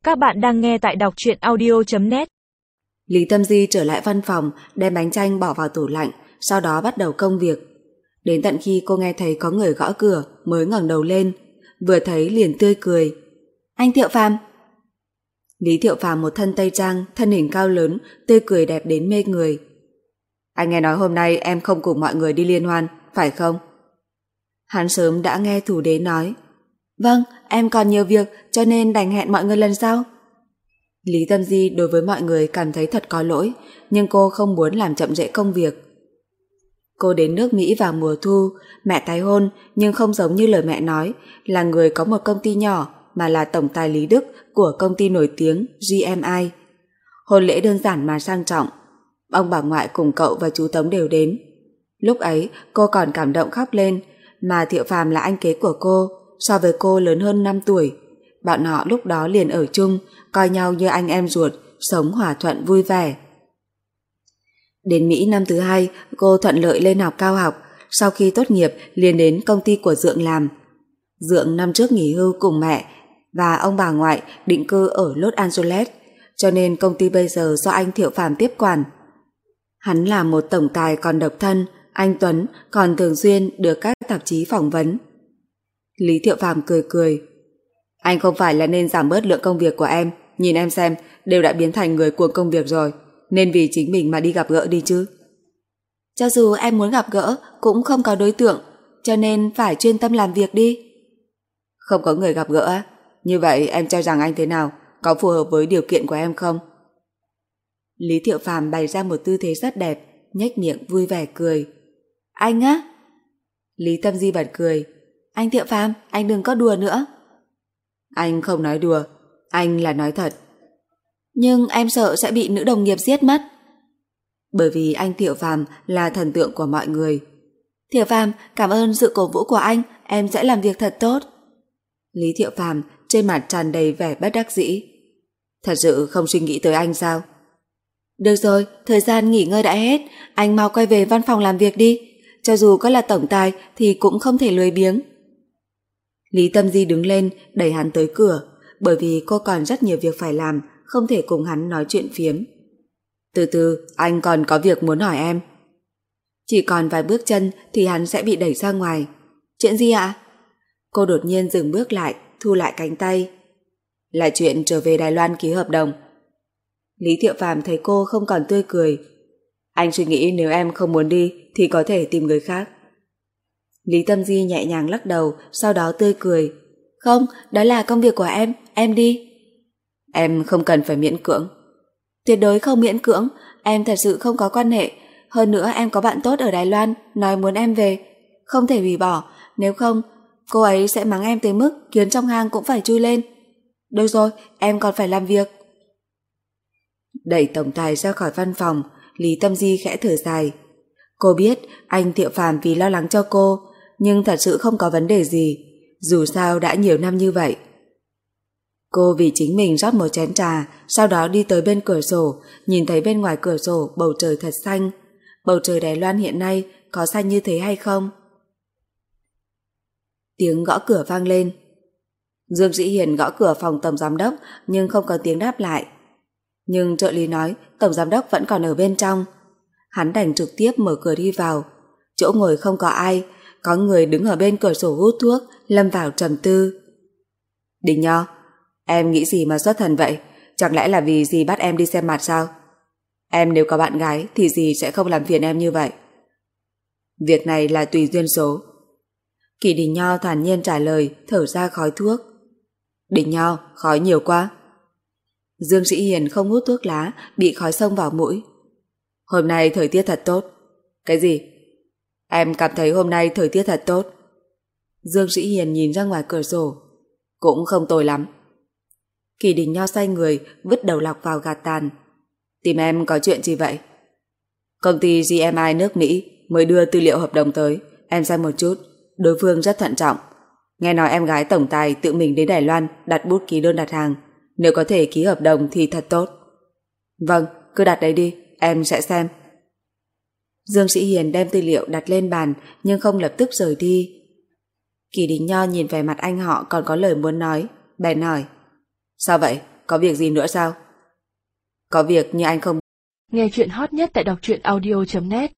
Các bạn đang nghe tại đọc truyện audio.net. Lý Tâm Di trở lại văn phòng, đem bánh chanh bỏ vào tủ lạnh, sau đó bắt đầu công việc. Đến tận khi cô nghe thấy có người gõ cửa mới ngẩng đầu lên, vừa thấy liền tươi cười. Anh Thiệu Phàm. Lý Thiệu Phàm một thân tây trang, thân hình cao lớn, tươi cười đẹp đến mê người. Anh nghe nói hôm nay em không cùng mọi người đi liên hoan, phải không? Hắn sớm đã nghe thủ đế nói. Vâng, em còn nhiều việc cho nên đành hẹn mọi người lần sau. Lý Tâm Di đối với mọi người cảm thấy thật có lỗi, nhưng cô không muốn làm chậm trễ công việc. Cô đến nước Mỹ vào mùa thu, mẹ tái hôn nhưng không giống như lời mẹ nói là người có một công ty nhỏ, mà là tổng tài Lý Đức của công ty nổi tiếng GMI. Hôn lễ đơn giản mà sang trọng. Ông bà ngoại cùng cậu và chú Tống đều đến. Lúc ấy cô còn cảm động khóc lên, mà Thiệu Phàm là anh kế của cô, so với cô lớn hơn 5 tuổi. Bọn họ lúc đó liền ở chung, coi nhau như anh em ruột, sống hòa thuận vui vẻ. Đến Mỹ năm thứ 2, cô thuận lợi lên học cao học, sau khi tốt nghiệp liền đến công ty của Dượng làm. Dượng năm trước nghỉ hưu cùng mẹ và ông bà ngoại định cư ở Los Angeles, cho nên công ty bây giờ do anh Thiệu Phàm tiếp quản. Hắn là một tổng tài còn độc thân, anh Tuấn còn thường xuyên được các tạp chí phỏng vấn. Lý Thiệu Phàm cười cười. Anh không phải là nên giảm bớt lượng công việc của em, nhìn em xem, đều đã biến thành người cuồng công việc rồi, nên vì chính mình mà đi gặp gỡ đi chứ. Cho dù em muốn gặp gỡ cũng không có đối tượng, cho nên phải chuyên tâm làm việc đi. Không có người gặp gỡ á? Như vậy em cho rằng anh thế nào, có phù hợp với điều kiện của em không? Lý Thiệu Phàm bày ra một tư thế rất đẹp, nhếch miệng vui vẻ cười. Anh á? Lý Tâm Di bật cười. Anh Thiệu Phàm, anh đừng có đùa nữa. Anh không nói đùa, anh là nói thật. Nhưng em sợ sẽ bị nữ đồng nghiệp giết mất. Bởi vì anh Thiệu Phàm là thần tượng của mọi người. Thiệu Phàm, cảm ơn sự cổ vũ của anh, em sẽ làm việc thật tốt. Lý Thiệu Phàm trên mặt tràn đầy vẻ bất đắc dĩ. Thật sự không suy nghĩ tới anh sao? Được rồi, thời gian nghỉ ngơi đã hết, anh mau quay về văn phòng làm việc đi. Cho dù có là tổng tài thì cũng không thể lười biếng. Lý Tâm Di đứng lên đẩy hắn tới cửa, bởi vì cô còn rất nhiều việc phải làm, không thể cùng hắn nói chuyện phiếm. Từ từ, anh còn có việc muốn hỏi em. Chỉ còn vài bước chân thì hắn sẽ bị đẩy ra ngoài. Chuyện gì ạ? Cô đột nhiên dừng bước lại, thu lại cánh tay. Là chuyện trở về Đài Loan ký hợp đồng. Lý Thiệu Phàm thấy cô không còn tươi cười. Anh suy nghĩ nếu em không muốn đi thì có thể tìm người khác. Lý Tâm Di nhẹ nhàng lắc đầu, sau đó tươi cười. Không, đó là công việc của em đi. Em không cần phải miễn cưỡng. Tuyệt đối không miễn cưỡng, em thật sự không có quan hệ. Hơn nữa em có bạn tốt ở Đài Loan, nói muốn em về. Không thể hủy bỏ, nếu không, cô ấy sẽ mắng em tới mức kiến trong hang cũng phải chui lên. Được rồi, em còn phải làm việc. Đẩy tổng tài ra khỏi văn phòng, Lý Tâm Di khẽ thở dài. Cô biết anh Thiệu Phàm vì lo lắng cho cô, nhưng thật sự không có vấn đề gì, dù sao đã nhiều năm như vậy. Cô vì chính mình rót một chén trà, sau đó đi tới bên cửa sổ, nhìn thấy bên ngoài cửa sổ bầu trời thật xanh. Bầu trời Đài Loan hiện nay có xanh như thế hay không? Tiếng gõ cửa vang lên. Dương Dĩ Hiền gõ cửa phòng tổng giám đốc nhưng không có tiếng đáp lại. Nhưng trợ lý nói tổng giám đốc vẫn còn ở bên trong. Hắn đành trực tiếp mở cửa đi vào. Chỗ ngồi không có ai, có người đứng ở bên cửa sổ hút thuốc, lâm vào trầm tư. Đình Nho, em nghĩ gì mà xuất thần vậy? Chẳng lẽ là vì dì bắt em đi xem mặt sao? Em nếu có bạn gái thì dì sẽ không làm phiền em như vậy. Việc này là tùy duyên số. Kỳ Đình Nho thản nhiên trả lời, thở ra khói thuốc. Đình Nho, khói nhiều quá. Dương Sĩ Hiền không hút thuốc lá, bị khói xông vào mũi. Hôm nay thời tiết thật tốt. Cái gì? Em cảm thấy hôm nay thời tiết thật tốt. Dương Sĩ Hiền nhìn ra ngoài cửa sổ. Cũng không tồi lắm. Kỳ Đình Nho xoay người, vứt đầu lọc vào gạt tàn. Tìm em có chuyện gì vậy? Công ty GMI nước Mỹ mới đưa tư liệu hợp đồng tới, em xem một chút. Đối phương rất thận trọng. Nghe nói em gái tổng tài tự mình đến Đài Loan đặt bút ký đơn đặt hàng. Nếu có thể ký hợp đồng thì thật tốt. Vâng, cứ đặt đấy đi, em sẽ xem. Dương Sĩ Hiền đem tư liệu đặt lên bàn nhưng không lập tức rời đi. Kỳ Đình Nho nhìn về mặt anh họ còn có lời muốn nói, bèn hỏi. Sao vậy? có việc gì nữa sao? Có việc nhưng anh không. Nghe chuyện hot nhất tại đọc truyện audio.net